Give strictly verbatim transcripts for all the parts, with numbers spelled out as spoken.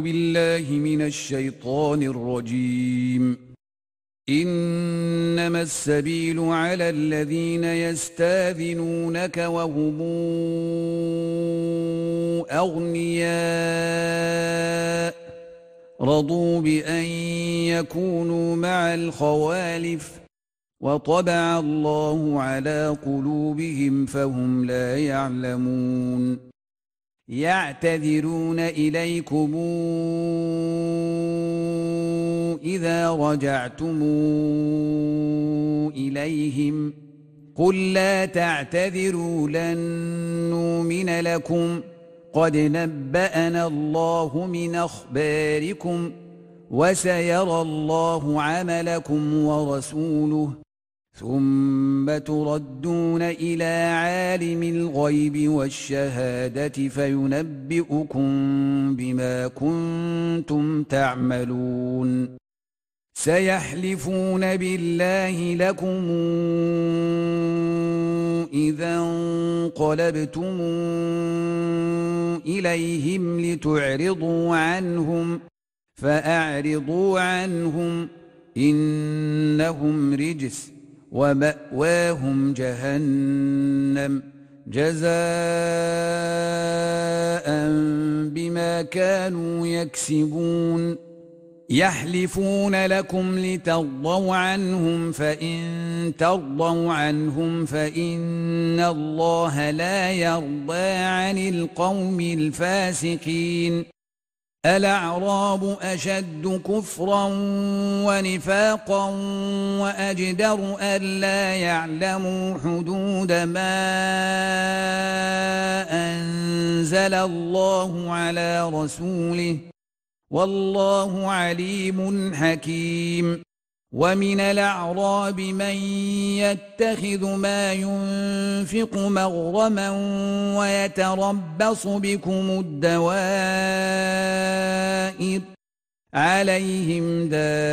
بالله من الشيطان الرجيم. إنما السبيل على الذين يستاذنونك وهم أغنياء رضوا بأن يكونوا مع الخوالف وطبع الله على قلوبهم فهم لا يعلمون. يعتذرون إليكم إذا رجعتم إليهم قل لا تعتذروا لن نؤمن لكم قد نبأنا الله من أخباركم وسيرى الله عملكم ورسوله ثم تردون إلى عالم الغيب والشهادة فينبئكم بما كنتم تعملون. سيحلفون بالله لكم إذا انقلبتم إليهم لتعرضوا عنهم فأعرضوا عنهم إنهم رجس ومأواهم جهنم جزاء بما كانوا يكسبون. يحلفون لكم لترضوا عنهم فإن ترضوا عنهم فإن الله لا يرضى عن القوم الفاسقين. الأعراب أشد كفرا ونفاقا وأجدر ألا يعلموا حدود ما أنزل الله على رسوله والله عليم حكيم. ومن الأعراب من يتخذ ما ينفق مغرما ويتربص بكم الدوائر عليهم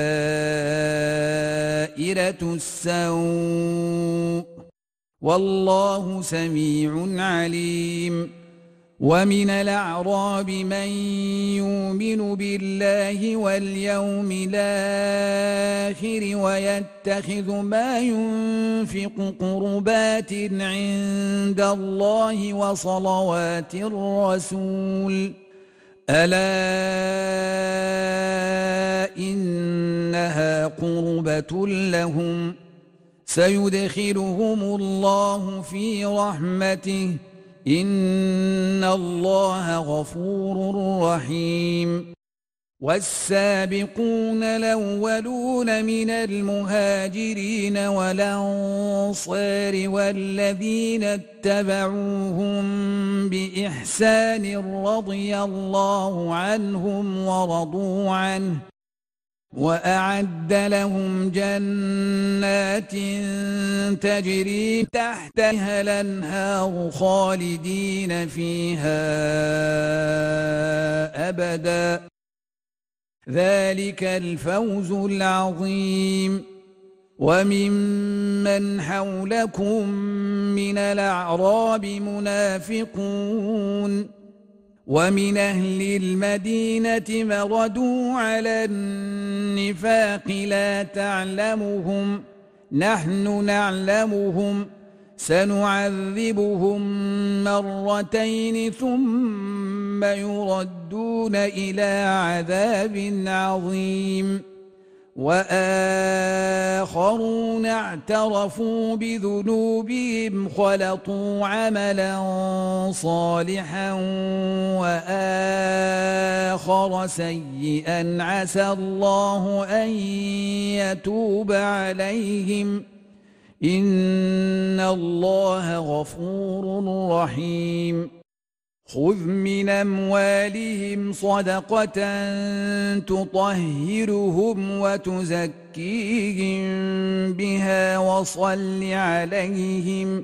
دائرة السوء والله سميع عليم. ومن الأعراب من يؤمن بالله واليوم الآخر ويتخذ ما ينفق قربات عند الله وصلوات الرسول ألا إنها قربة لهم سيدخلهم الله في رحمته إن الله غفور رحيم. والسابقون الأولون من المهاجرين والأنصار والذين اتبعوهم بإحسان رضي الله عنهم ورضوا عنه وأعد لهم جنات تجري تحتها الأنهار خالدين فيها أبدا ذلك الفوز العظيم. وممن حولكم من الأعراب منافقون ومن أهل المدينة مردوا على النفاق لا تعلمهم نحن نعلمهم سنعذبهم مرتين ثم يردون إلى عذاب عظيم. وآخرون اعترفوا بذنوبهم خلطوا عملا صالحا وآخر سيئا عسى الله أن يتوب عليهم إن الله غفور رحيم. خذ من أموالهم صدقة تطهرهم وتزكيهم بها وصل عليهم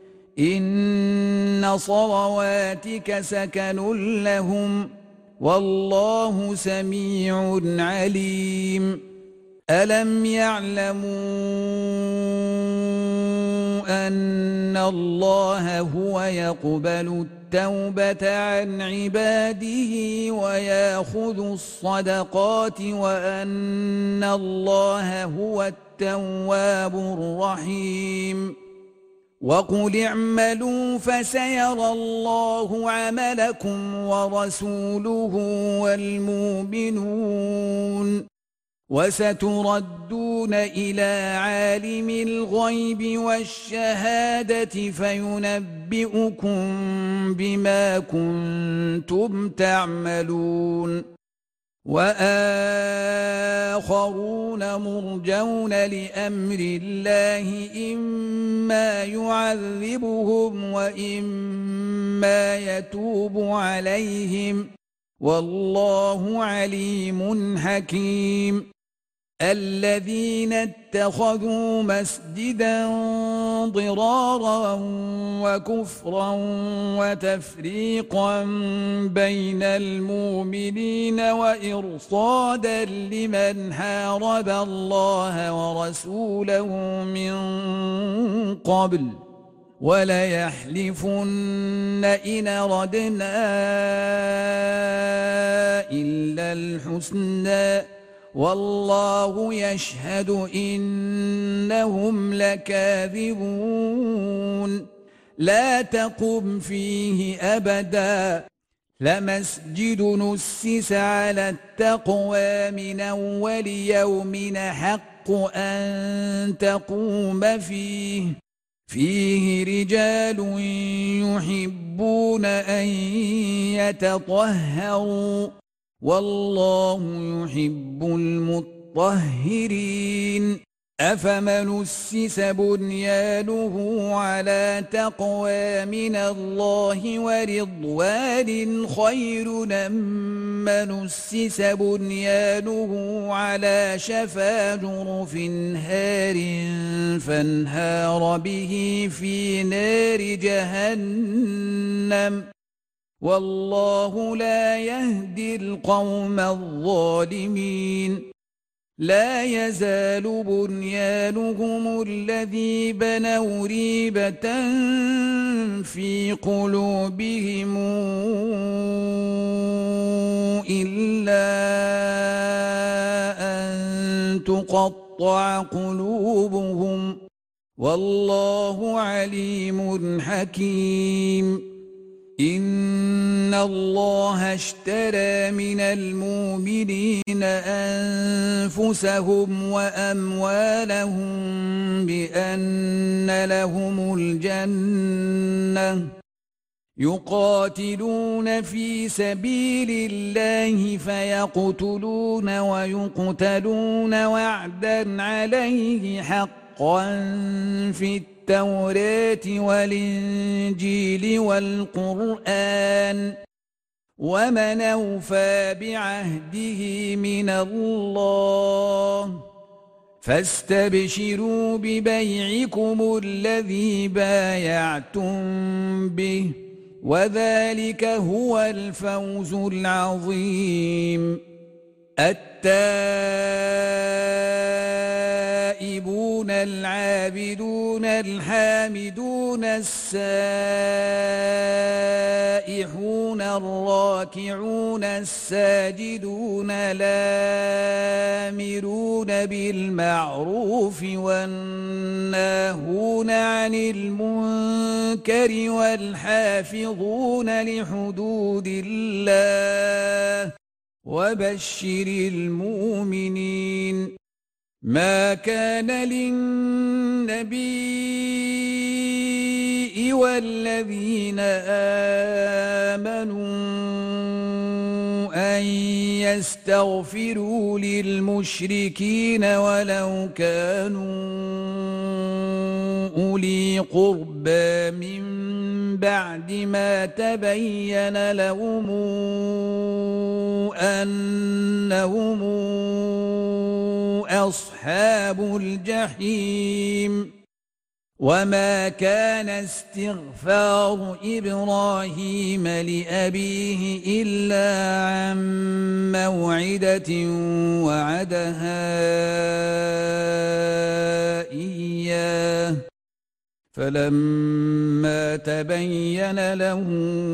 إن صلواتك سكن لهم والله سميع عليم. ألم يعلموا أن الله هو يقبل التوبة عن عباده ويأخذ الصدقات وأن الله هو التواب الرحيم وقل اعملوا فسيرى الله عملكم ورسوله والمؤمنون وستردون إلى عالم الغيب والشهادة فينبئكم بما كنتم تعملون وآخرون مرجون لأمر الله إما يعذبهم وإما يتوب عليهم والله عليم حكيم الذين اتخذوا مسجدا ضرارا وكفرا وتفريقا بين المؤمنين وإرصادا لمن حارب الله ورسوله من قبل وليحلفن إن أردنا إلا الحسنى والله يشهد إنهم لكاذبون لا تقم فيه أبدا لمسجد نسس على التقوى من أول يوم حق أن تقوم فيه فيه رجال يحبون أن يتطهروا والله يحب المطهرين أفمن أسس بنيانه على تقوى من الله ورضوان خير أم من أسس بنيانه على شفا جرف هار فانهار به في نار جهنم والله لا يهدي القوم الظالمين لا يزال بنيانهم الذي بنوا ريبة في قلوبهم إلا أن تقطع قلوبهم والله عليم حكيم إن الله اشترى من المؤمنين أنفسهم وأموالهم بأن لهم الجنة يقاتلون في سبيل الله فيقتلون ويقتلون وعدا عليه حقا في التوراة والإنجيل والقرآن ومن أوفى بعهده من الله فاستبشروا ببيعكم الذي بايعتم به وذلك هو الفوز العظيم التائبون العابدون الحامدون السائحون الراكعون الساجدون الآمرون بالمعروف والناهون عن المنكر والحافظون لحدود الله وبشر المؤمنين ما كان للنبي والذين آمنوا أن يستغفروا للمشركين ولو كانوا أولي قربى من بعد ما تبين لهم أنهم أصحاب الجحيم وما كان استغفار إبراهيم لأبيه إلا عن موعدة وعدها إياه فلما تبين له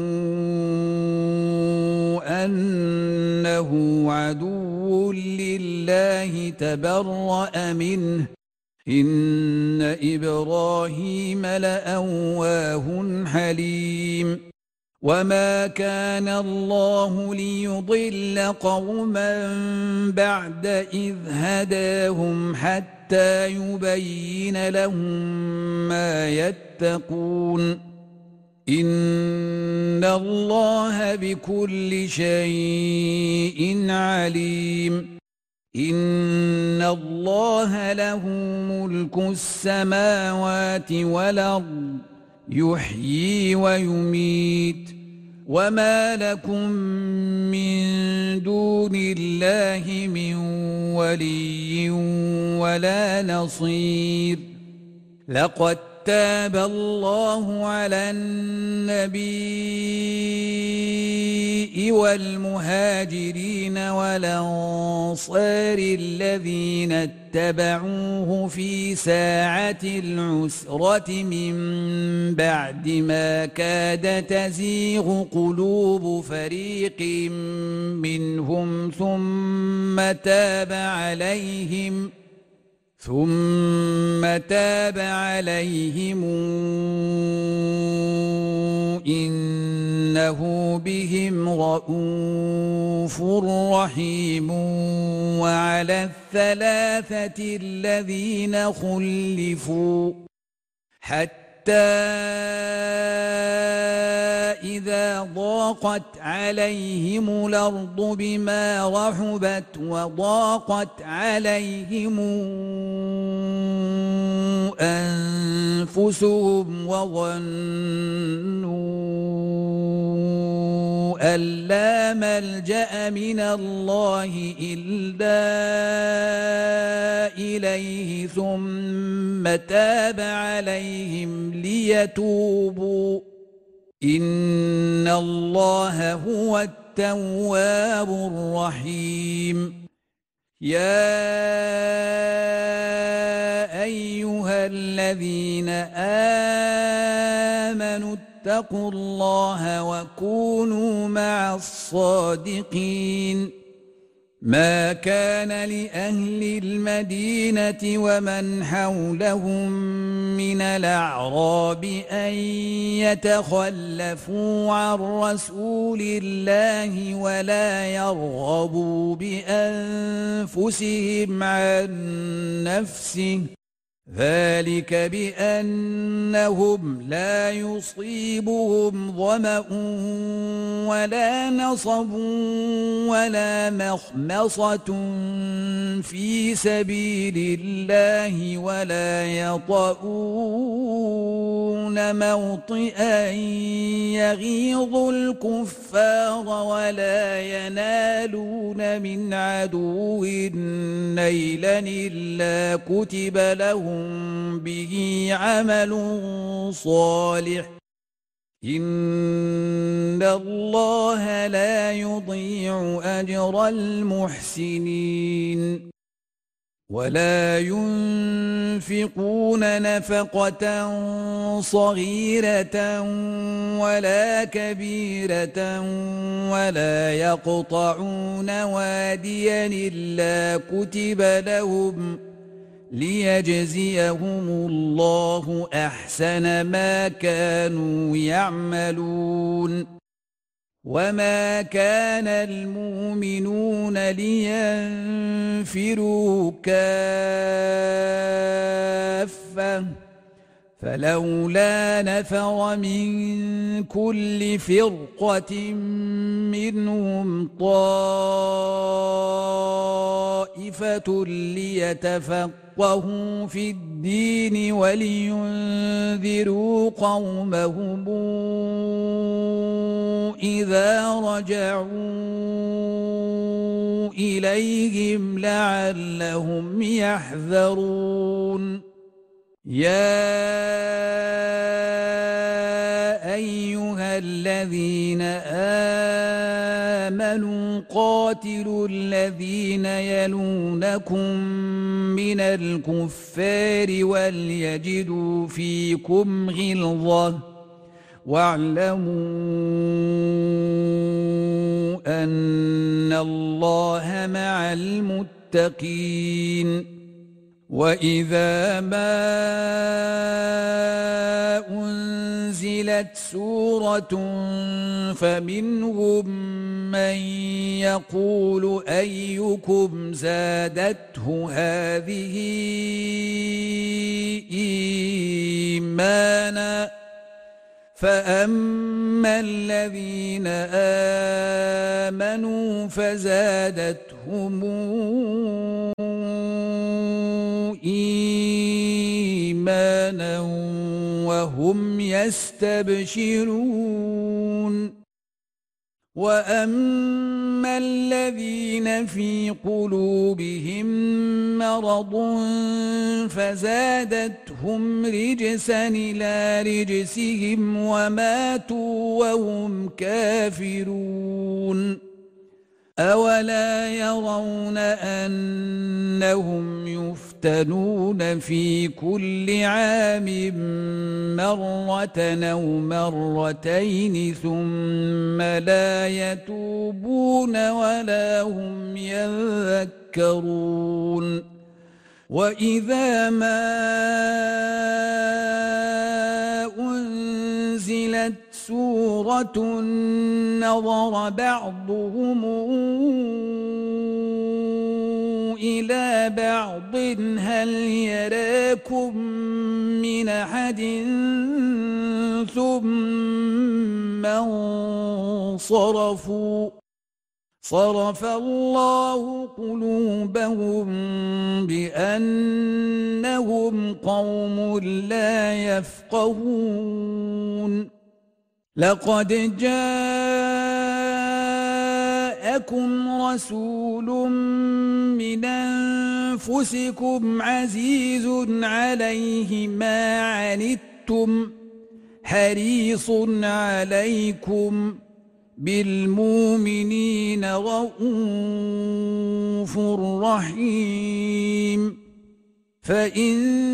أنه عدو لله تبرأ منه إن إبراهيم لأواه حليم وما كان الله ليضل قوما بعد إذ هداهم حتى يبين لهم ما يتقون إن الله بكل شيء عليم إن الله له ملك السماوات والأرض يحيي ويميت وما لكم من دون الله من ولي ولا نصير لقد تاب الله على النبي والمهاجرين والأنصار الذين اتبعوه في ساعة العسرة من بعد ما كاد تزيغ قلوب فريق منهم ثم تاب عليهم ثم تاب عليهم إنه بهم رءوف رحيم وعلى الثلاثة الذين خلفوا حتى إذا ضاقت عليهم الأرض بما رحبت وضاقت عليهم أنفسهم وظنوا أن لا ملجأ من الله إلا إليه ثم تاب عليهم ليتوبوا إن الله هو التواب الرحيم يا أيها الذين آمنوا اتقوا الله وكونوا مع الصادقين ما كان لأهل المدينة ومن حولهم من الأعراب أن يتخلفوا عن رسول الله ولا يرغبوا بأنفسهم عن نفسه ذلك بأنهم لا يصيبهم ظمأ ولا نصب ولا مخمصة في سبيل الله ولا يطؤون موطئا يغيظ الكفار ولا ينالون من عدو نيلا إلا كتب لهم به عمل صالح إن الله لا يضيع أجر المحسنين ولا ينفقون نفقة صغيرة ولا كبيرة ولا يقطعون واديا إلا كتب لهم ليجزيهم الله أحسن ما كانوا يعملون وما كان المؤمنون لينفروا كافة فلولا نفر من كل فرقة منهم طائفة ليتفقهوا في الدين ولينذروا قومهم إذا رجعوا إليهم لعلهم يحذرون يا أيها الذين آمنوا قاتلوا الذين يلونكم من الكفار وليجدوا فيكم غلظة واعلموا أن الله مع المتقين. وإذا ما أنزلت سورة فمنهم من يقول أيكم زادته هذه إيمانا فأما الذين آمنوا فزادتهم إيمانا وهم يستبشرون. وأما الذين في قلوبهم مرض فزادتهم رجسا إلى رجسهم وماتوا وهم كافرون. أولا يرون أنهم يفتنون في كل عام مرة أو مرتين ثم لا يتوبون ولا هم يذكرون. وإذا ما أنزلت سورة نظر بعضهم إلى بعض هل يراكم من أحد ثم انصرفوا صرف الله قلوبهم بأنهم قوم لا يفقهون. لقد جاءكم رسول من أنفسكم عزيز عليه ما عنتم حريص عليكم بالمؤمنين رؤوف رحيم. فإن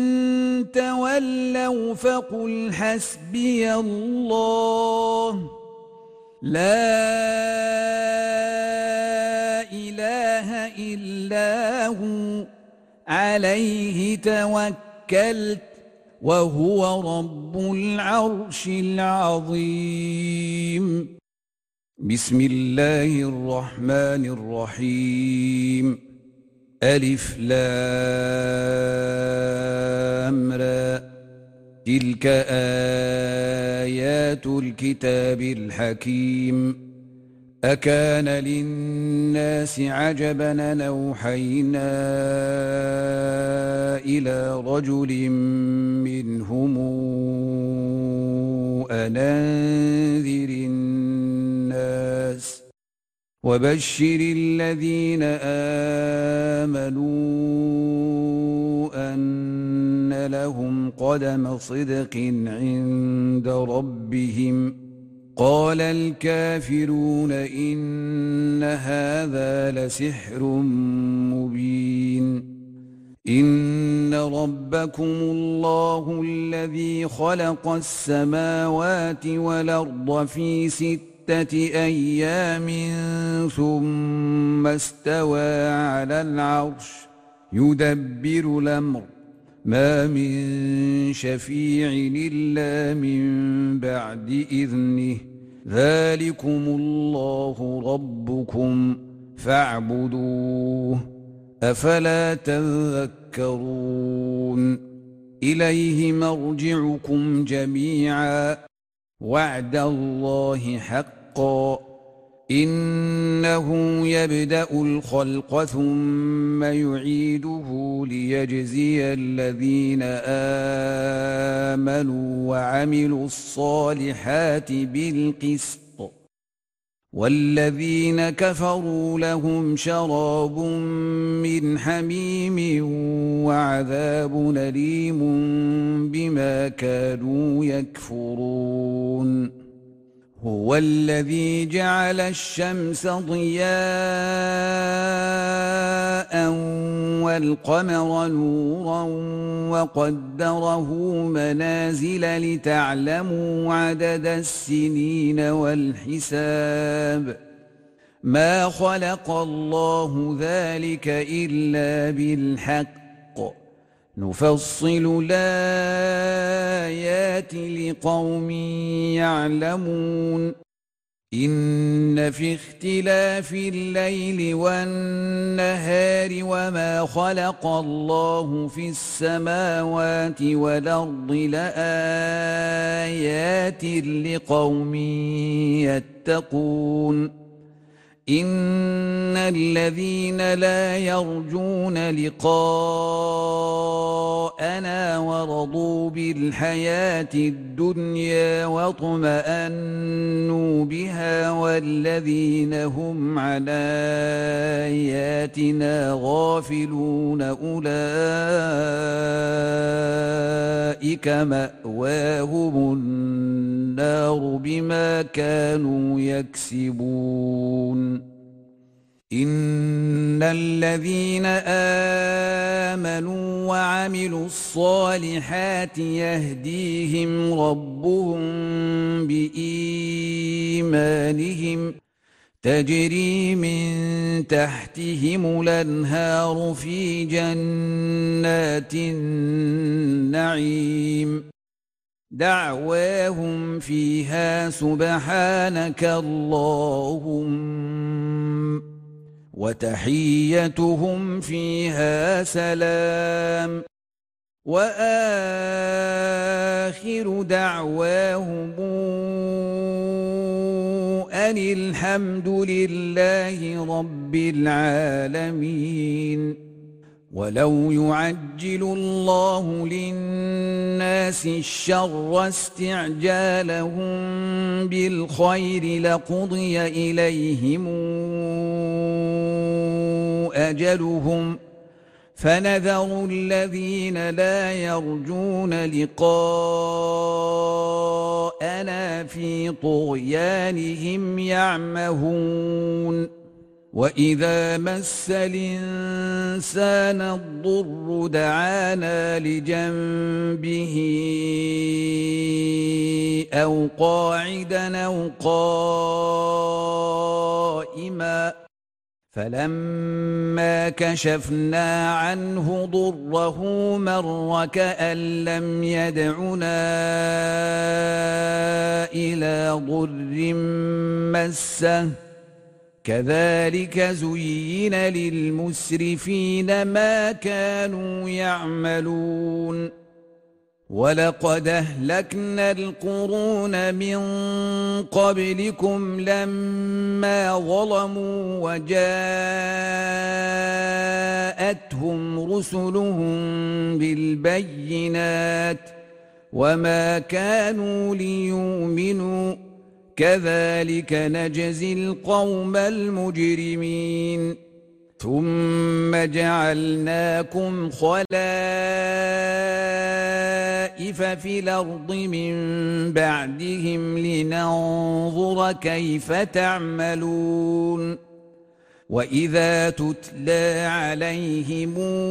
تولوا فقل حسبي الله لا إله إلا هو عليه توكلت وهو رب العرش العظيم. بسم الله الرحمن الرحيم. ألف لام را تلك آيات الكتاب الحكيم. أكان للناس عجبا أن أوحينا إلى رجل منهم أن أنذر الناس وبشر الذين آمنوا أن لهم قدم صدق عند ربهم. قال الكافرون إن هذا لسحر مبين. إن ربكم الله الذي خلق السماوات والأرض في ستة أيام ثم استوى على العرش يدبر الأمر ما من شفيع إلا من بعد إذنه ذلكم الله ربكم فاعبدوه أفلا تذكرون. إليه مرجعكم جميعا وعد الله حقا إنه يبدأ الخلق ثم يعيده ليجزي الذين آمنوا وعملوا الصالحات بالقسط والذين كفروا لهم شراب من حميم وعذاب أليم بما كانوا يكفرون. هو الذي جعل الشمس ضياء والقمر نورا وقدره منازل لتعلموا عدد السنين والحساب ما خلق الله ذلك إلا بالحق نفصل الآيات لقوم يعلمون إن في اختلاف الليل والنهار وما خلق الله في السماوات والأرض لآيات لقوم يتقون إن الذين لا يرجون لقاءنا ورضوا بالحياة الدنيا واطمأنوا بها والذين هم عن آياتنا غافلون أولئك مأواهم النار بما كانوا يكسبون إن الذين آمنوا وعملوا الصالحات يهديهم ربهم بإيمانهم تجري من تحتهم الأنهار في جنات النعيم دعواهم فيها سبحانك اللهم وتحيتهم فيها سلام وآخر دعواهم أن الحمد لله رب العالمين ولو يعجل الله للناس الشر استعجالهم بالخير لقضي إليهم أجلهم فنذر الذين لا يرجون لقاءنا في طغيانهم يعمهون وإذا مس الإنسان الضر دعانا لجنبه أو قاعدا أو قائما فلما كشفنا عنه ضره مر كأن لم يدعنا إلى ضر مسه كذلك زين للمسرفين ما كانوا يعملون ولقد أهلكنا القرون من قبلكم لما ظلموا وجاءتهم رسلهم بالبينات وما كانوا ليؤمنوا كذلك نجزي القوم المجرمين ثم جعلناكم خلائف في الأرض من بعدهم لننظر كيف تعملون وإذا تتلى عليهم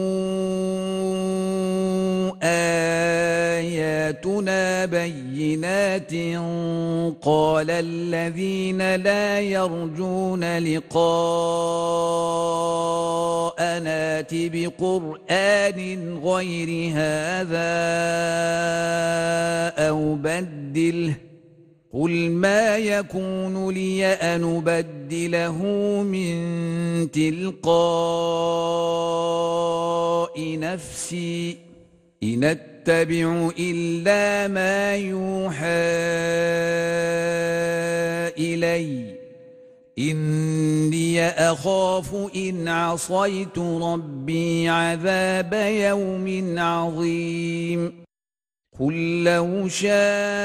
آياتنا بينات قال الذين لا يرجون لقاءنا ائت بقرآن غير هذا أو بدله قل ما يكون لي أن أبدله من تلقاء نفسي إن أتبع إلا ما يوحى إلي إني أخاف إن عصيت ربي عذاب يوم عظيم قل لو شاء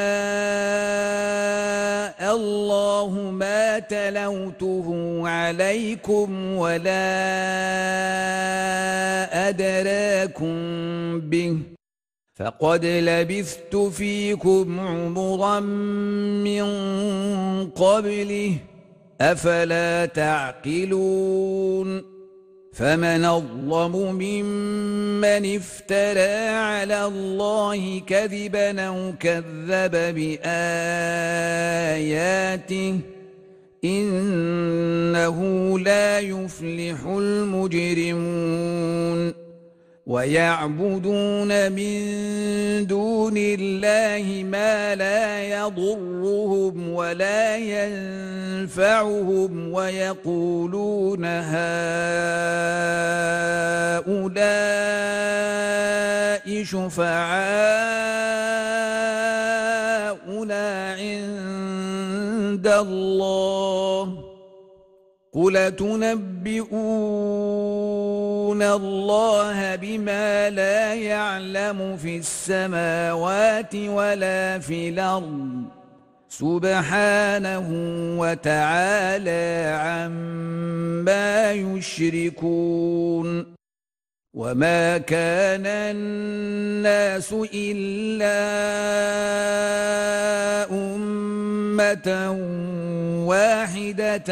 الله ما تلوته عليكم ولا أدراكم به فقد لبثت فيكم عمرا من قبله أفلا تعقلون فمن أظلم ممن افترى على الله كذبا أو كذب بآياته إنه لا يفلح المجرمون ويعبدون من دون الله ما لا يضرهم ولا ينفعهم ويقولون هؤلاء شفعاؤنا عند الله قل تنبئون الله بما لا يعلم في السماوات ولا في الأرض سبحانه وتعالى عما يشركون وما كان الناس إلا أمة واحدة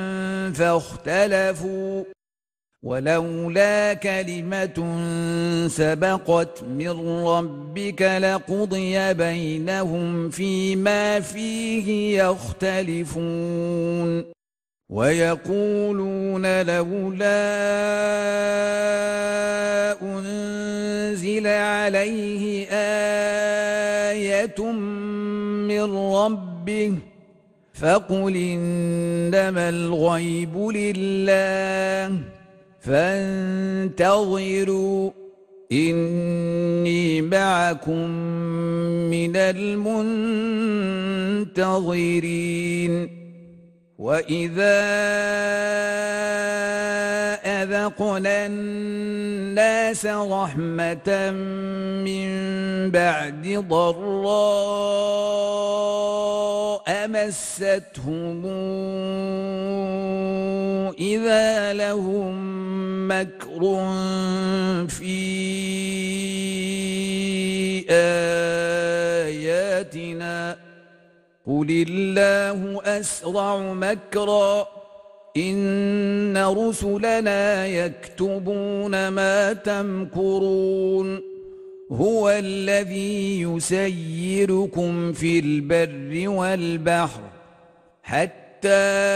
فاختلفوا ولولا كلمة سبقت من ربك لقضي بينهم فيما فيه يختلفون ويقولون لولا أنزل عليه آية من ربه فقل إنما الغيب لله فانتظروا إني معكم من المنتظرين وإذا أذقنا الناس رحمة من بعد ضراء مستهم إذا لهم مكر في آياتنا قل الله أسرع مكرا إن رسلنا يكتبون ما تمكرون هو الذي يسيركم في البر والبحر حتى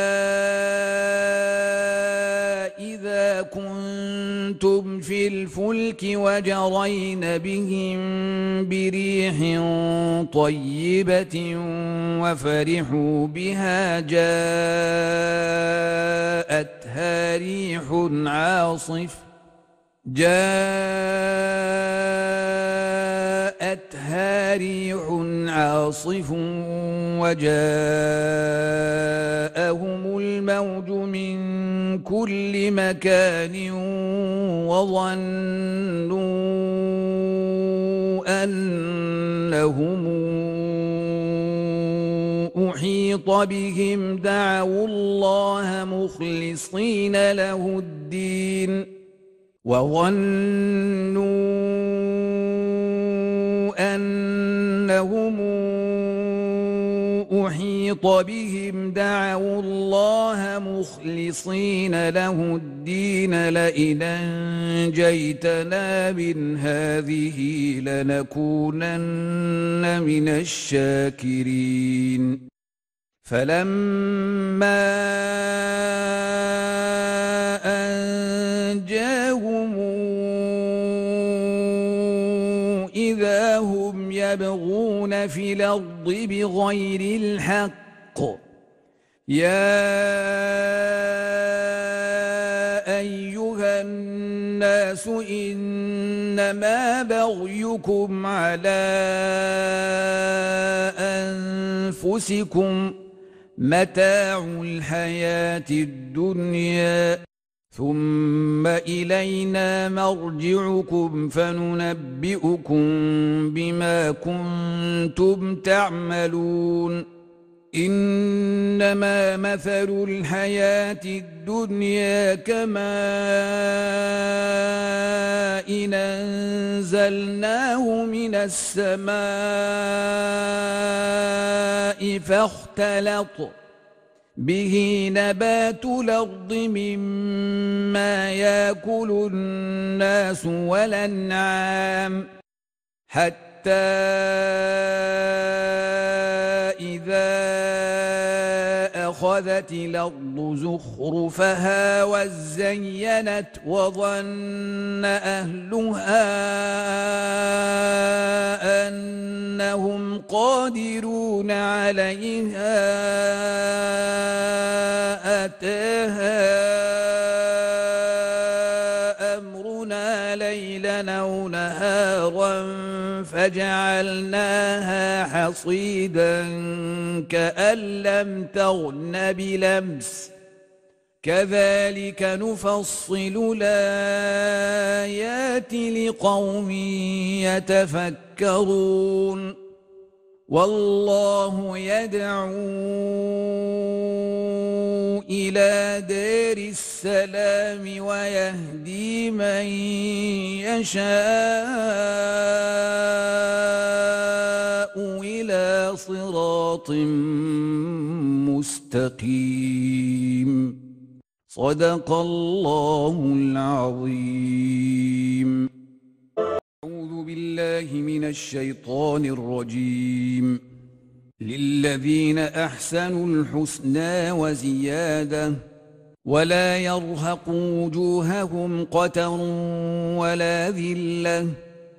إذا كنتم في الفلك وجرين بهم بريح طيبة وفرحوا بها جاءتها ريح عاصف جاءتها ريح عاصف وجاءهم الموج من كل مكان وظنوا أنهم أحيط بهم دعوا الله مخلصين له الدين وظنوا أنهم أحيط بهم دعوا الله مخلصين له الدين لئن أنجيتنا من هذه لنكونن من الشاكرين فلما أنجاهم إذا هم يبغون في الأرض بغير الحق يا أيها الناس إنما بغيكم على أنفسكم متاع الحياة الدنيا ثم إلينا مرجعكم فننبئكم بما كنتم تعملون إنما مثل الحياة الدنيا كماء إن أنزلناه من السماء فاختلط به نبات الأرض مما يأكل الناس والأنعام حتى إذا أخذت الأرض زخرفها وزينت وظن أهلها أنهم قادرون عليها أتاها أمرنا ليلا أو نهارا فجعلناها حصيدا كأن لم تغن بلمس كذلك نفصل الآيات لقوم يتفكرون والله يدعو إلى دار السلام ويهدي من يشاء إلى صراط مستقيم صدق الله العظيم. أعوذ بالله من الشيطان الرجيم. للذين أحسنوا الحسنى وزيادة ولا يرهق وجوههم قتر ولا ذلة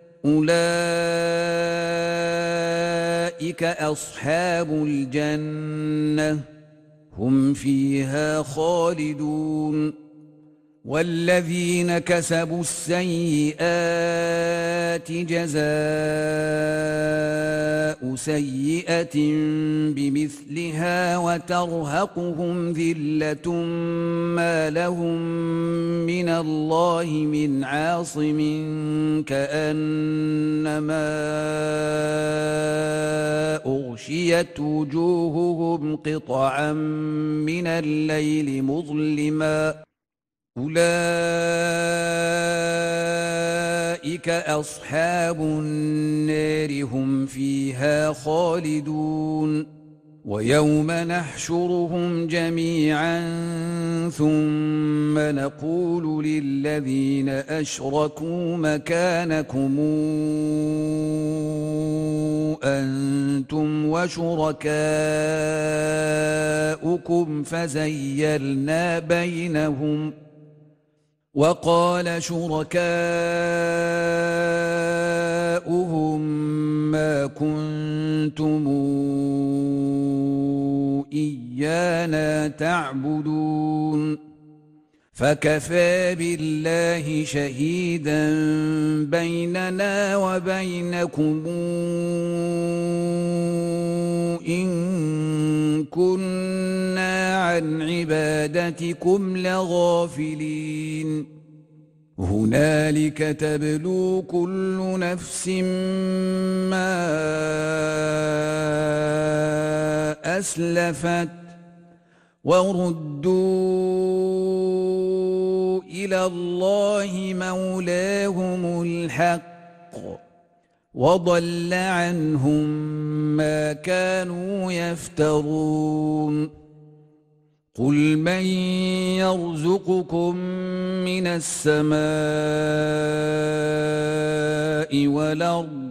أولئك أصحاب الجنة هم فيها خالدون. والذين كسبوا السيئات جزاء سيئة بمثلها وترهقهم ذلة ما لهم من الله من عاصم كأنما أغشيت وجوههم قطعا من الليل مظلما أولئك أصحاب النار هم فيها خالدون. ويوم نحشرهم جميعا ثم نقول للذين أشركوا مكانكم أنتم وشركاؤكم فزيلنا بينهم وقال شركاؤهم ما كنتم إيانا تعبدون فكفى بالله شهيدا بيننا وبينكم إن كنا عن عبادتكم لغافلين. هنالك تبلو كل نفس ما أسلفت وردوا إلى الله مولاهم الحق وضل عنهم ما كانوا يفترون. قل من يرزقكم من السماء والأرض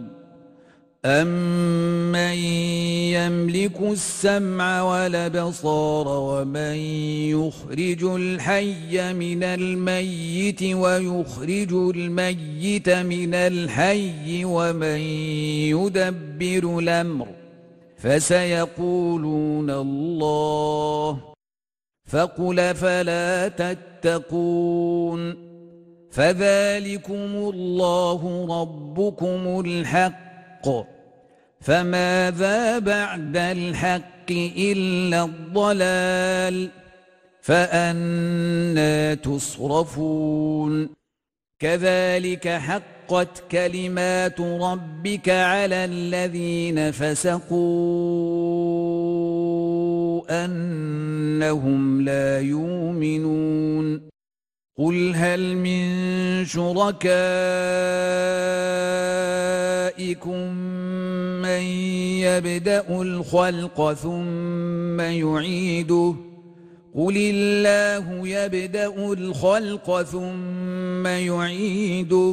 أمن يملك السمع والأبصار ومن يخرج الحي من الميت ويخرج الميت من الحي ومن يدبر الأمر فسيقولون الله فقل فلا تتقون فذلكم الله ربكم الحق فماذا بعد الحق إلا الضلال فأنى تصرفون. كذلك حقت كلمات ربك على الذين فسقوا أنهم لا يؤمنون قل هل من شركائكم من يبدأ الخلق ثم يعيده قل الله يبدأ الخلق ثم يعيده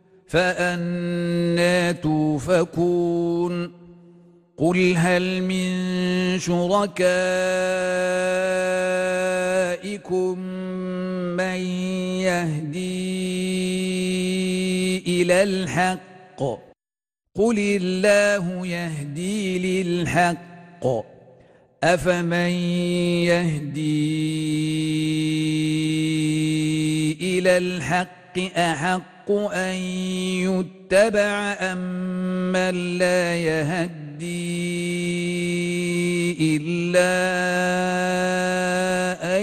فأنى توفكون قل هل من شركائكم من يهدي إلى الحق قل الله يهدي للحق أفمن يهدي إلى الحق أحق أن يتبع أم من لا يهدي إلا أن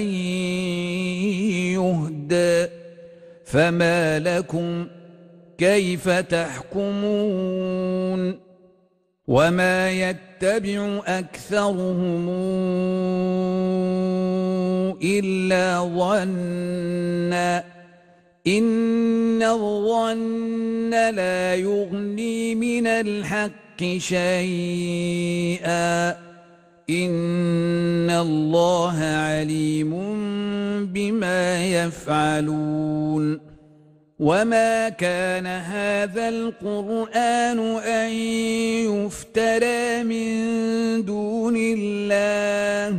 يهدى فما لكم كيف تحكمون وما يتبع أكثرهم إلا ظنًّا إن الظن لا يغني من الحق شيئا إن الله عليم بما يفعلون وما كان هذا القرآن أن يفترى من دون الله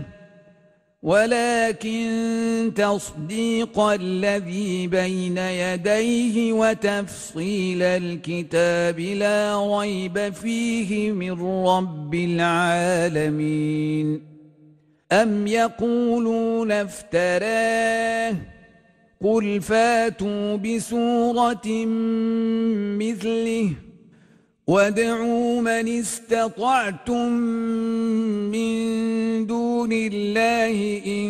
ولكن تصديق الذي بين يديه وتفصيل الكتاب لا ريب فيه من رب العالمين أم يقولون افتراه قل فاتوا بسورة مثله وادعوا من استطعتم من دون الله إن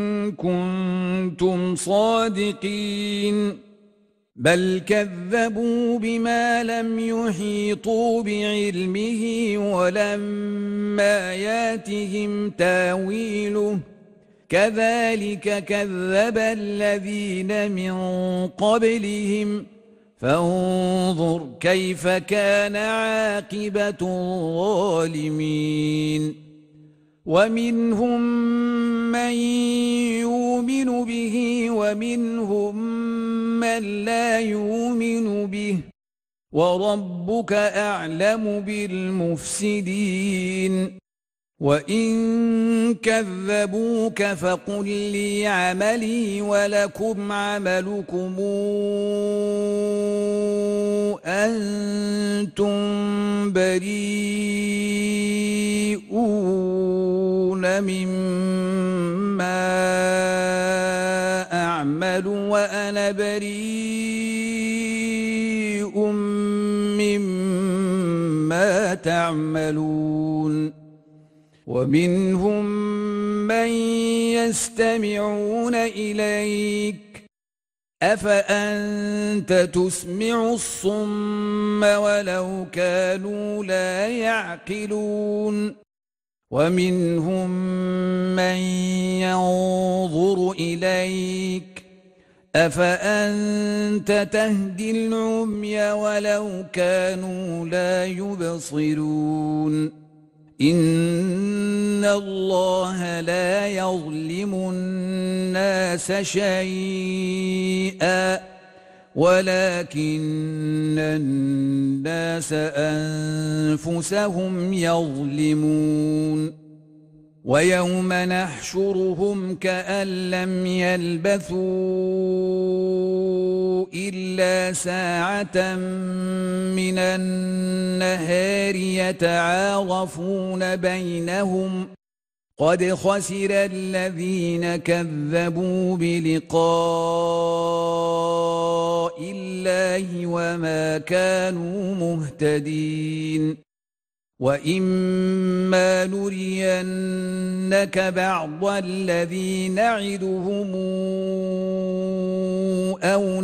كنتم صادقين بل كذبوا بما لم يحيطوا بعلمه ولما ياتهم تاويله كذلك كذب الذين من قبلهم فانظر كيف كان عاقبة الظالمين ومنهم من يؤمن به ومنهم من لا يؤمن به وربك أعلم بالمفسدين وإن كذبوك فقل لي عملي ولكم عملكم أنتم بريئون مما أعمل وأنا بريء مما تعملون ومنهم من يستمعون إليك أفأنت تسمع الصم ولو كانوا لا يعقلون ومنهم من ينظر إليك أفأنت تهدي العمي ولو كانوا لا يبصرون إن الله لا يظلم الناس شيئا ولكن الناس أنفسهم يظلمون ويوم نحشرهم كأن لم يلبثوا إلا ساعة من النهار يتعارفون بينهم قد خسر الذين كذبوا بلقاء الله وما كانوا مهتدين وإما نرينك بعض الذي نعدهم أو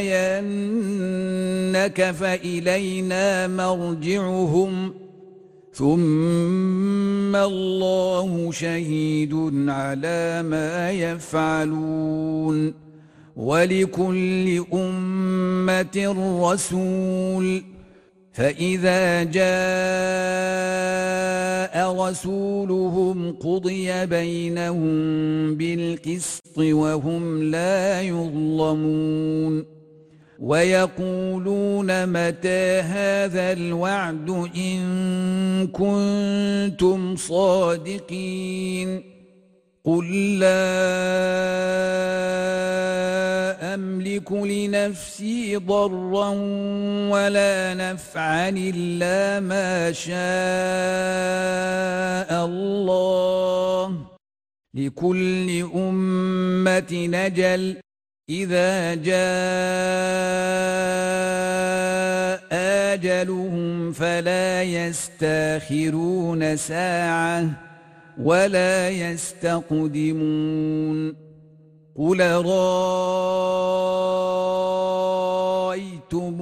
نتوفينك فإلينا مرجعهم ثم الله شهيد على ما يفعلون ولكل أمة رسول فإذا جاء رسولهم قضي بينهم بالقسط وهم لا يظلمون ويقولون متى هذا الوعد إن كنتم صادقين قل لا أملك لنفسي ضرا ولا نفعا إلا ما شاء الله لكل أمة نجل إذا جاء أجلهم فلا يستاخرون ساعة ولا يستقدمون قل رأيتم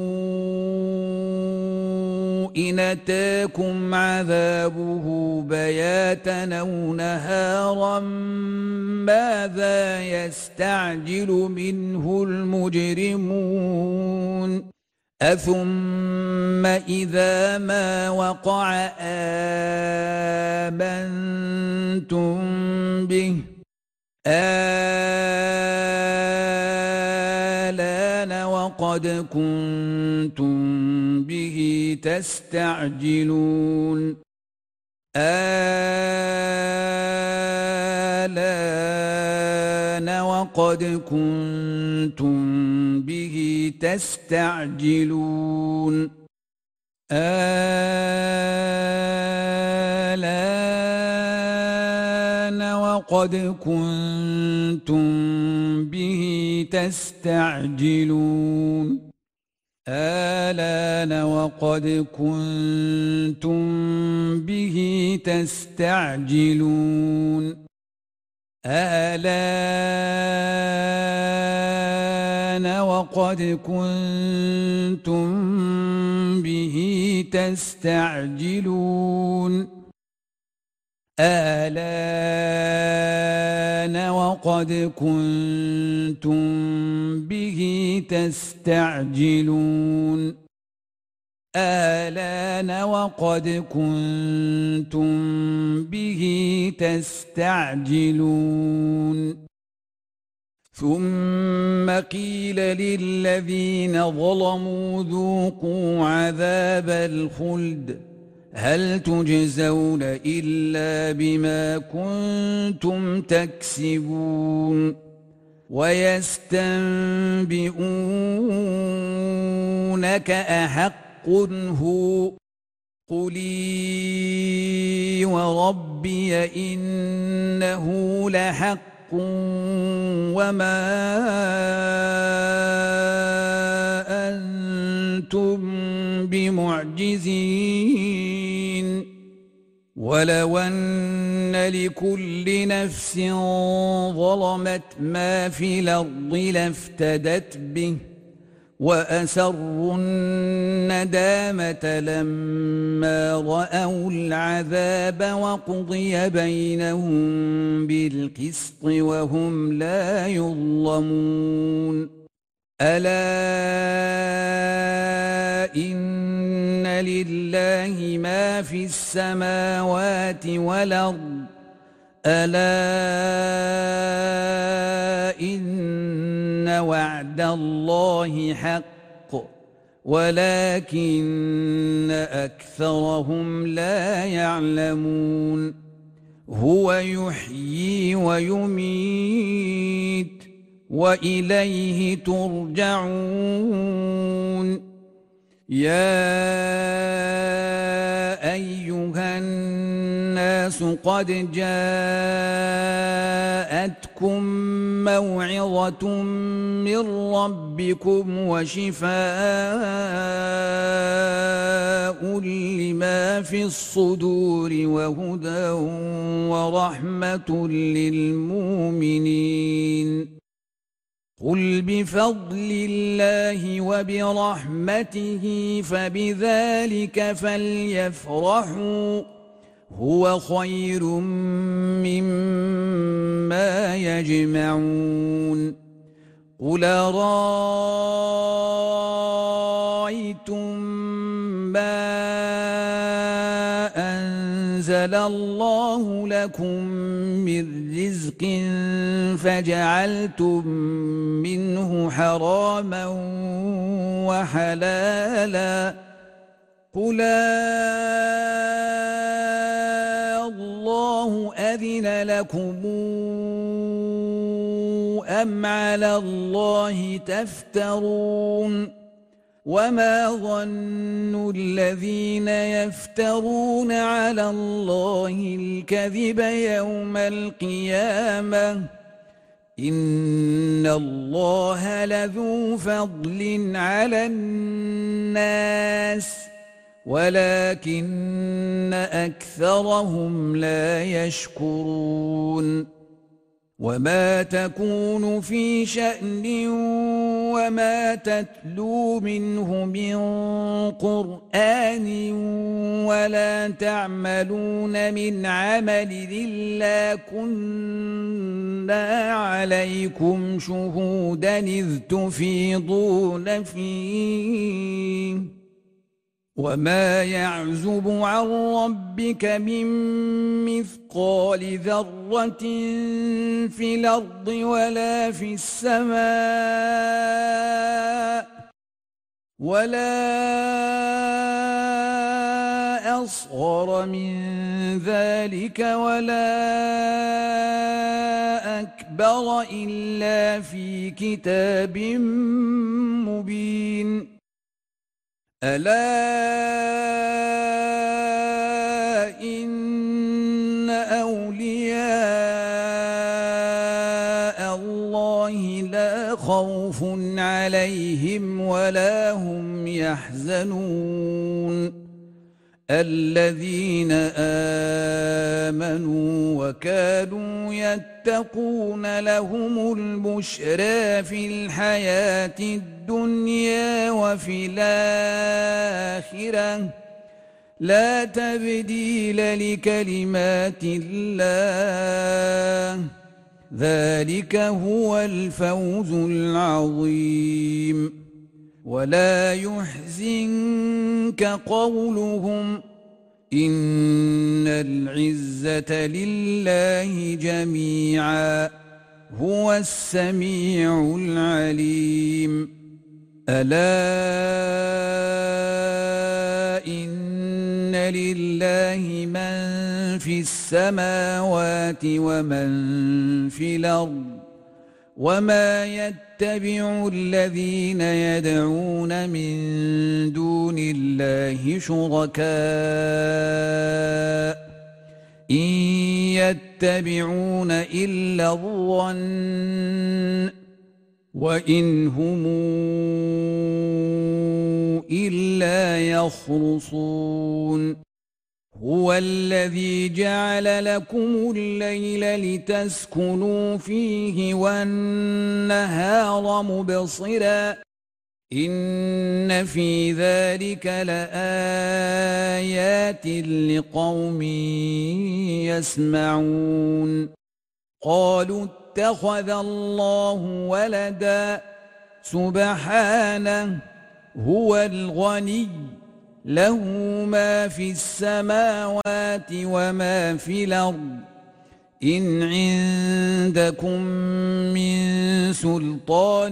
إن أتاكم عذابه بياتا أو نهارا ماذا يستعجل منه المجرمون أثم إذا ما وقع آمنتم به آلان وقد كنتم به تستعجلون آلان وقد كنتم به تستعجلون آلان وقد كنتم به تستعجلون آلان وقد كنتم به تستعجلون آلان وقد كنتم به تستعجلون آلان وقد كنتم به تستعجلون آلان وقد كنتم به تستعجلون ثم قيل للذين ظلموا ذوقوا عذاب الخلد هل تجزون إلا بما كنتم تكسبون ويستنبئونك أحق هو قل إي وربي إنه لحق وما أنتم بمعجزين ولو أن لكل نفس ظلمت ما في الأرض لافتدت به وأسروا الندامة لما رأوا العذاب وقضي بينهم بالقسط وهم لا يظلمون ألا إن لله ما في السماوات والأرض ألا إن وعد الله حق ولكن أكثرهم لا يعلمون هو يحيي ويميت وإليه ترجعون يا أيها الناس قد جاءتكم موعظة من ربكم وشفاء لما في الصدور وهدى ورحمة للمؤمنين قل بفضل الله وبرحمته فبذلك فليفرحوا هو خير مما يجمعون قل أرأيتم ما أنزل الله لكم من رزق فجعلتم منه حراما وحلالا قل الله أذن لكم أم على الله تفترون وما ظن الذين يفترون على الله الكذب يوم القيامة إن الله لذو فضل على الناس ولكن أكثرهم لا يشكرون وما تكون في شأن وما تتلو منه من قرآن ولا تعملون من عمل إلا كنا عليكم شهودا إذ تفيضون فيه وما يعزب عن ربك من مثقال ذرة في الأرض ولا في السماء ولا أصغر من ذلك ولا أكبر إلا في كتاب مبين ألا إن أولياء الله لا خوف عليهم ولا هم يحزنون الذين آمنوا وكانوا يتقون لهم البشرى في الحياة الدنيا وفي الآخرة لا تبديل لكلمات الله ذلك هو الفوز العظيم ولا يحزنك قولهم إن العزة لله جميعا هو السميع العليم ألا إن لله من في السماوات ومن في الأرض وما يتبع الذين يدعون من دون الله شركاء إن يتبعون إلا الظن وإن هم إلا يخرصون هو الذي جعل لكم الليل لتسكنوا فيه والنهار مبصرا إن في ذلك لآيات لقوم يسمعون قالوا اتخذ الله ولدا سبحانه هو الغني له ما في السماوات وما في الأرض إن عندكم من سلطان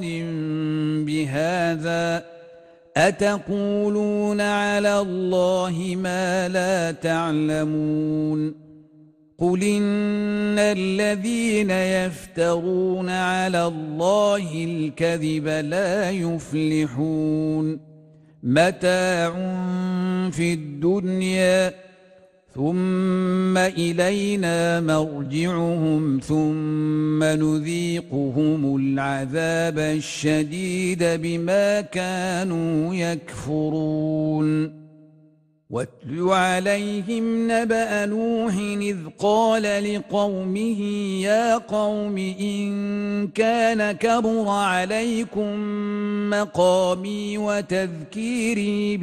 بهذا أتقولون على الله ما لا تعلمون قل إن الذين يفترون على الله الكذب لا يفلحون متاع في الدنيا ثم إلينا مرجعهم ثم نذيقهم العذاب الشديد بما كانوا يكفرون واتل عليهم نبأ نوح إذ قال لقومه يا قوم إن كان كبر عليكم مقامي وتذكيري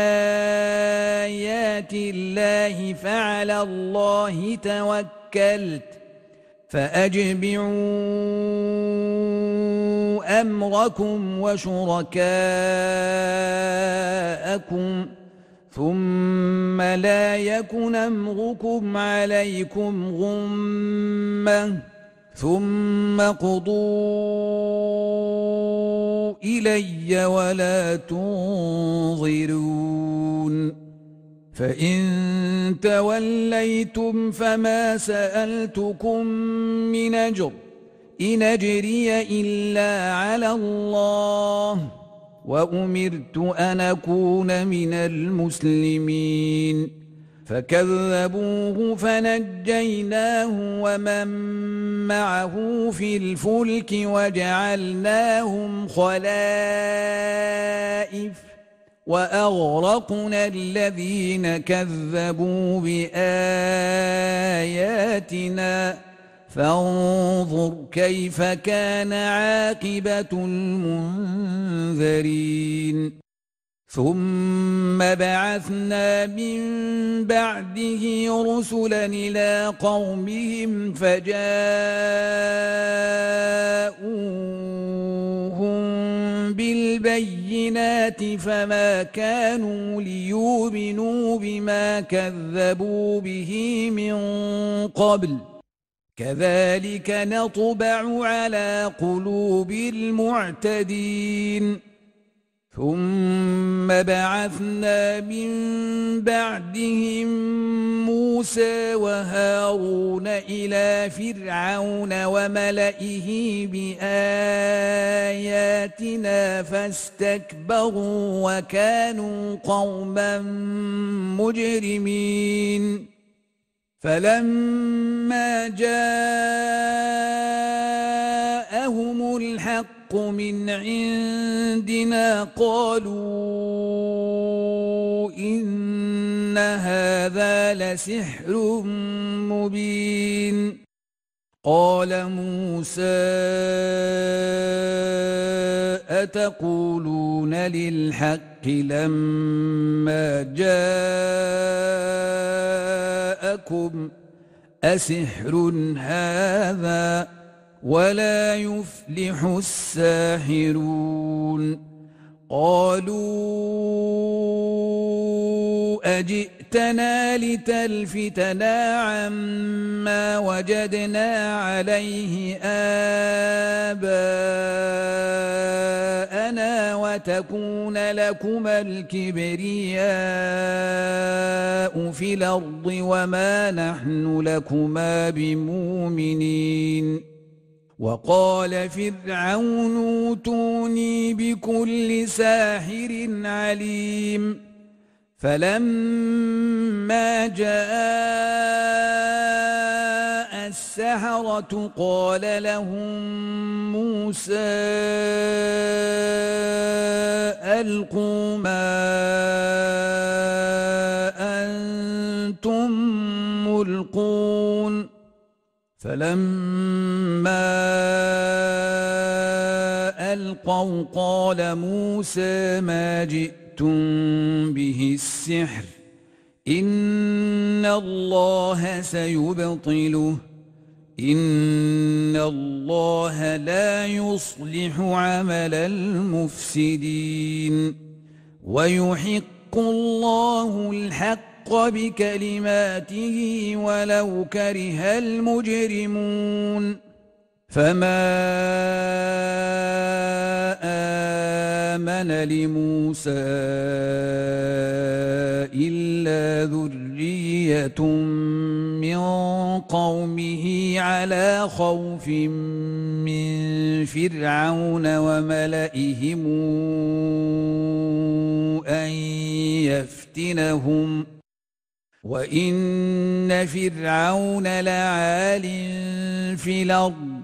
بآيات الله فعلى الله توكلت فأجمعوا أمركم وشركاءكم ثم لا يكن أمركم عليكم غمة ثم قضوا إلي ولا تنظرون فإن توليتم فما سألتكم من أجر إن أجري إلا على الله وأمرت أن أكون من المسلمين فكذبوه فنجيناه ومن معه في الفلك وجعلناهم خلائف وأغرقنا الذين كذبوا بآياتنا فانظر كيف كان عاقبة المنذرين ثم بعثنا من بعده رسلا إلى قومهم فجاءوهم بالبينات فما كانوا ليؤمنوا بما كذبوا به من قبل كذلك نطبع على قلوب المعتدين ثم بعثنا من بعدهم موسى وهارون إلى فرعون وملئه بآياتنا فاستكبروا وكانوا قوما مجرمين فلما جاءهم الحق من عندنا قالوا إن هذا لسحر مبين قال موسى أتقولون للحق لما جاءكم أسحر هذا ولا يفلح الساحرون قالوا أجئتنا لتلفتنا عما وجدنا عليه آباءنا وتكون لكما الكبرياء في الأرض وما نحن لكما بمؤمنين وقال فرعون اوتوني بكل ساحر عليم فلما جاء السحرة قال لهم موسى ألقوا ما أنتم ملقون فلما ألقوا قال موسى ما جئتم به السحر إن الله سيبطله إن الله لا يصلح عمل المفسدين ويحق الله الحق بكلماته ولو كره المجرمون فما آمن لموسى إلا ذرية من قومه على خوف من فرعون وملئهم أن يفتنهم وإن فرعون لعال في الأرض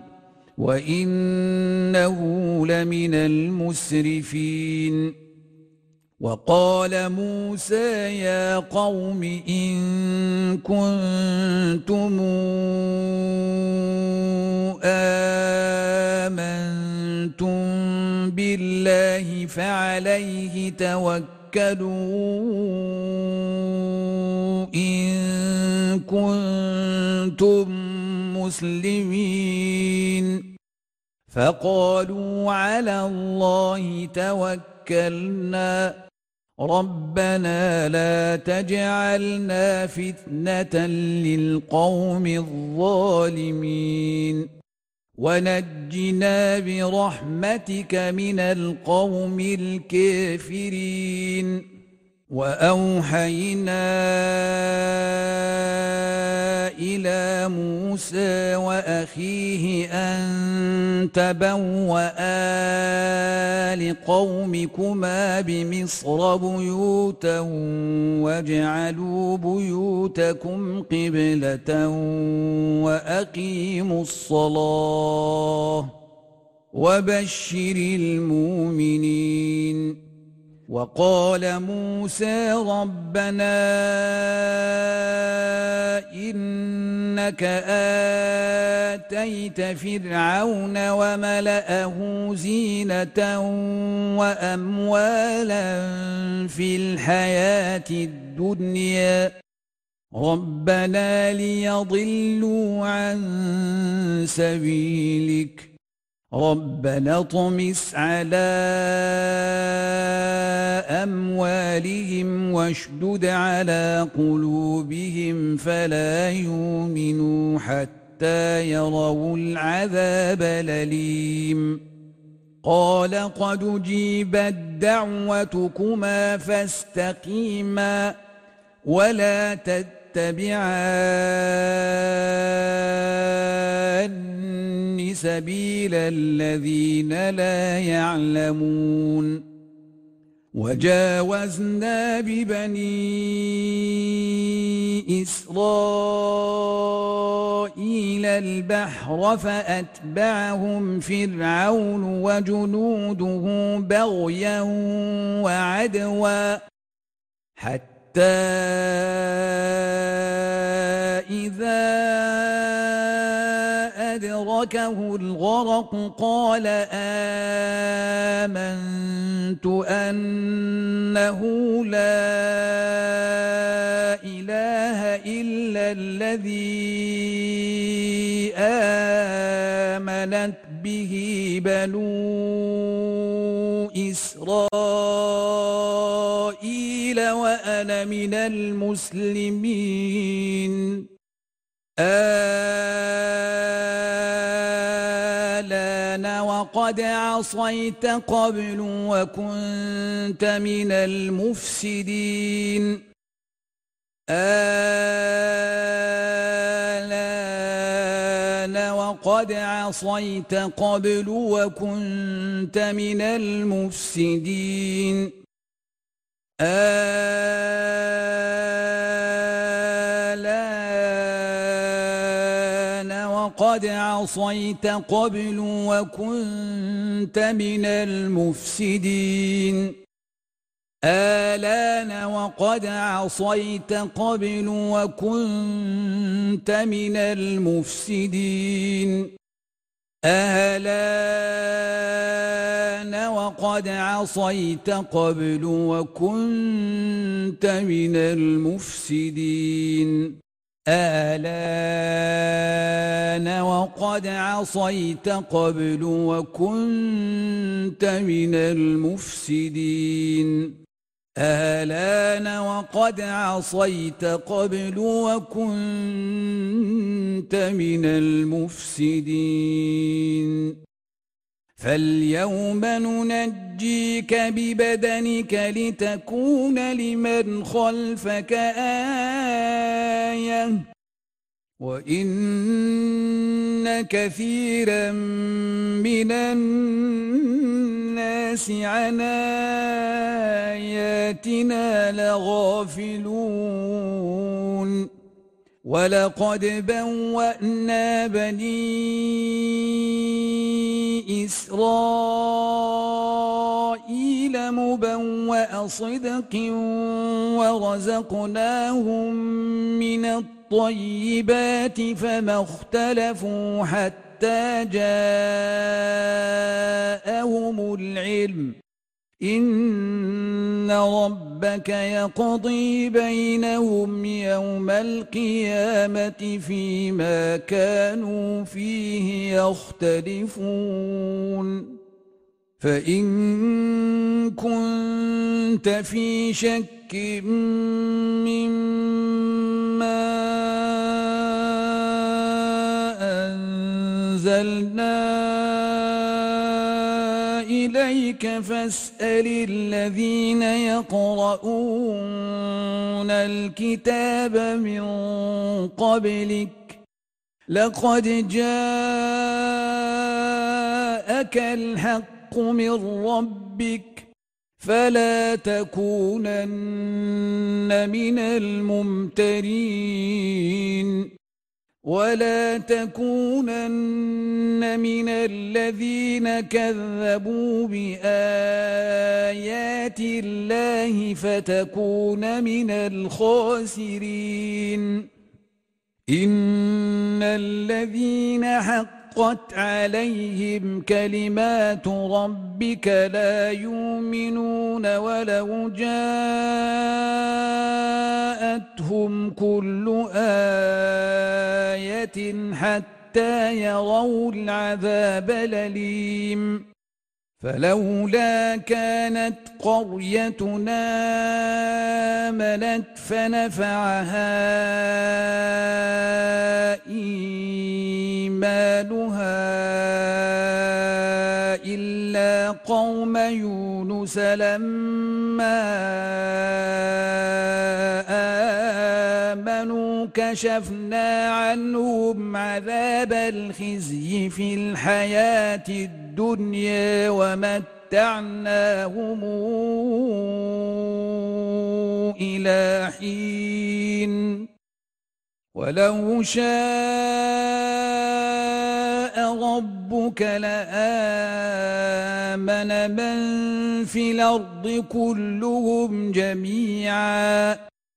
وإنه لمن المسرفين وقال موسى يا قوم إن كنتم آمنتم بالله فعليه توكلوا إن كنتم مسلمين فقالوا على الله توكلنا ربنا لا تجعلنا فتنة للقوم الظالمين ونجنا برحمتك من القوم الكافرين وأوحينا إلى موسى وأخيه أن تبوأ لقومكما بمصر بيوتا واجعلوا بيوتكم قبلة وأقيموا الصلاة وبشر المؤمنين وقال موسى ربنا إنك آتيت فرعون وملأه زينة وأموالا في الحياة الدنيا ربنا ليضلوا عن سبيلك ربنا اطمس على أموالهم واشدد على قلوبهم فلا يؤمنوا حتى يروا العذاب الأليم قال قد أجيبت دعوتكما فاستقيما ولا تتبعان سبيل الذين لا يعلمون وجاوزنا ببني إسرائيل البحر فأتبعهم فرعون وجنوده بغيا وعدوا حتى إذا أدركه الغرق قال آمنت أنه لا إله إلا الذي آمنت به بنو إسرائيل وأنا من المسلمين آلان وقد عصيت قبل وكنت من المفسدين آلان وقد عصيت قبل وكنت من المفسدين آلان وقد عصيت قبل وكنت من المفسدين آلان وقد عصيت قبل وكنت من المفسدين آلان وقد عصيت قبل وكنت من المفسدين آلان وقد عصيت قبل وكنت من المفسدين آلان وقد عصيت قبل وكنت من المفسدين فاليوم ننجيك ببدنك لتكون لمن خلفك آية وإن كثيرا من الناس عن آياتنا لغافلون ولقد بوأنا بني إسرائيل إسرائيل مبوأ صدق ورزقناهم من الطيبات فما اختلفوا حتى جاءهم العلم إن ربك يقضي بينهم يوم القيامة فيما كانوا فيه يختلفون فإن كنت في شك مما أنزلنا إليك فاسأل الذين يقرؤون الكتاب من قبلك لقد جاءك الحق من ربك فلا تكونن من الممترين ولا تكونن من الذين كذبوا بآيات الله فتكون من الخاسرين إن الذين حقت عليهم كلمات ربك لا يؤمنون ولو جاءتهم كل آية حتى يروا العذاب الأليم فلولا كانت قريتنا آمنت فنفعها إيمانها إلا قوم يونس لما آمنوا كشفنا عنهم عذاب الخزي في الحياة الدنيا ومتعناهم إلى حين ولو شاء ربك لآمن من في الأرض كلهم جميعا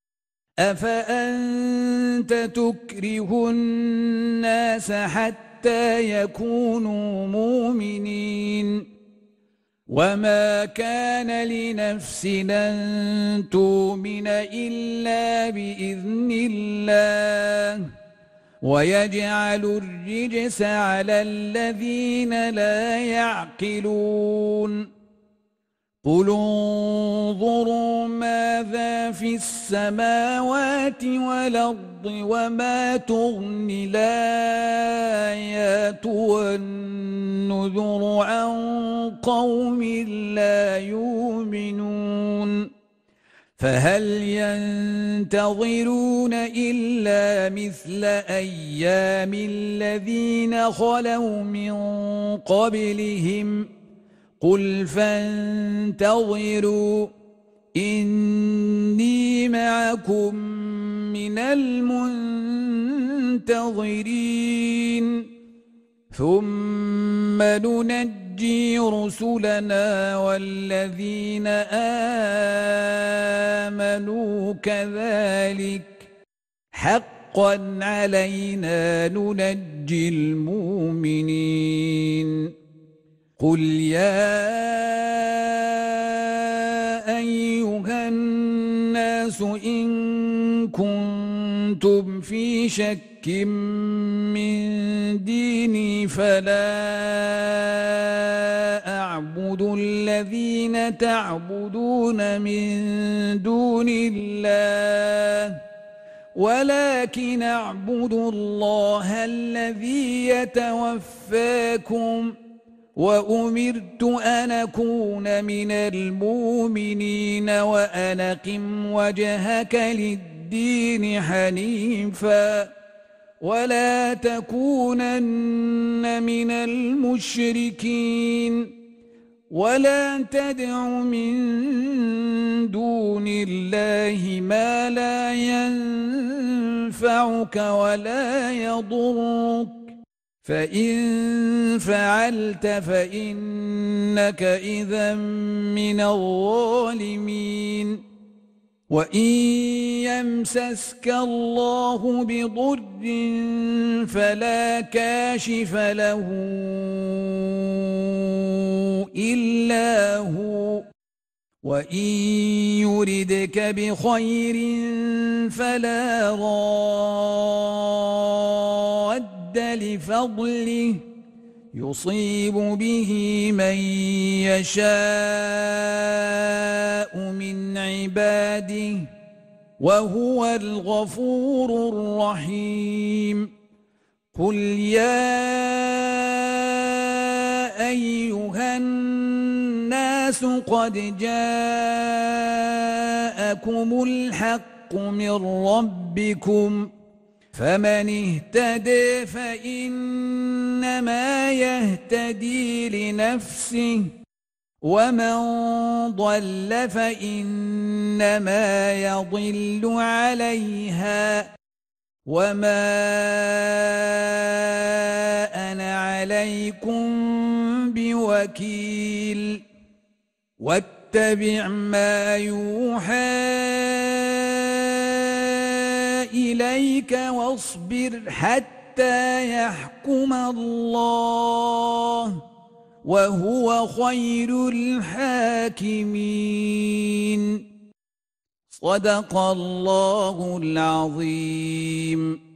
أفأنت تكره الناس حتى يكونوا مؤمنين وما كان لنفس أن تؤمن إلا بإذن الله ويجعل الرجس على الذين لا يعقلون قل انظروا ماذا في السماوات والأرض وما تغني الآيات والنذر عن قوم لا يؤمنون فهل ينتظرون إلا مثل أيام الذين خلوا من قبلهم قل فانتظروا إني معكم من المنتظرين ثم ننجي رسلنا والذين آمنوا كذلك حقا علينا ننجي المؤمنين قل يا أيها الناس إن كنتم في شك من ديني فلا أعبد الذين تعبدون من دون الله ولكن أعبد الله الذي يتوفاكم وأمرت أن أكون من المؤمنين وأن أقم وجهك للدين حنيفا ولا تكونن من المشركين ولا تدع من دون الله ما لا ينفعك ولا يضرك فإن فعلت فإنك إذا من الظالمين وإن يمسسك الله بضر فلا كاشف له إلا هو وإن يردك بخير فلا راد لفضله يصيب به من يشاء من عباده وهو الغفور الرحيم قل يا أيها الناس قد جاءكم الحق من ربكم فمن اهتدى فإنما يهتدي لنفسه ومن ضل فإنما يضل عليها وما أنا عليكم بوكيل واتبع ما يوحى إليك واصبر حتى يحكم الله وهو خير الحاكمين صدق الله العظيم.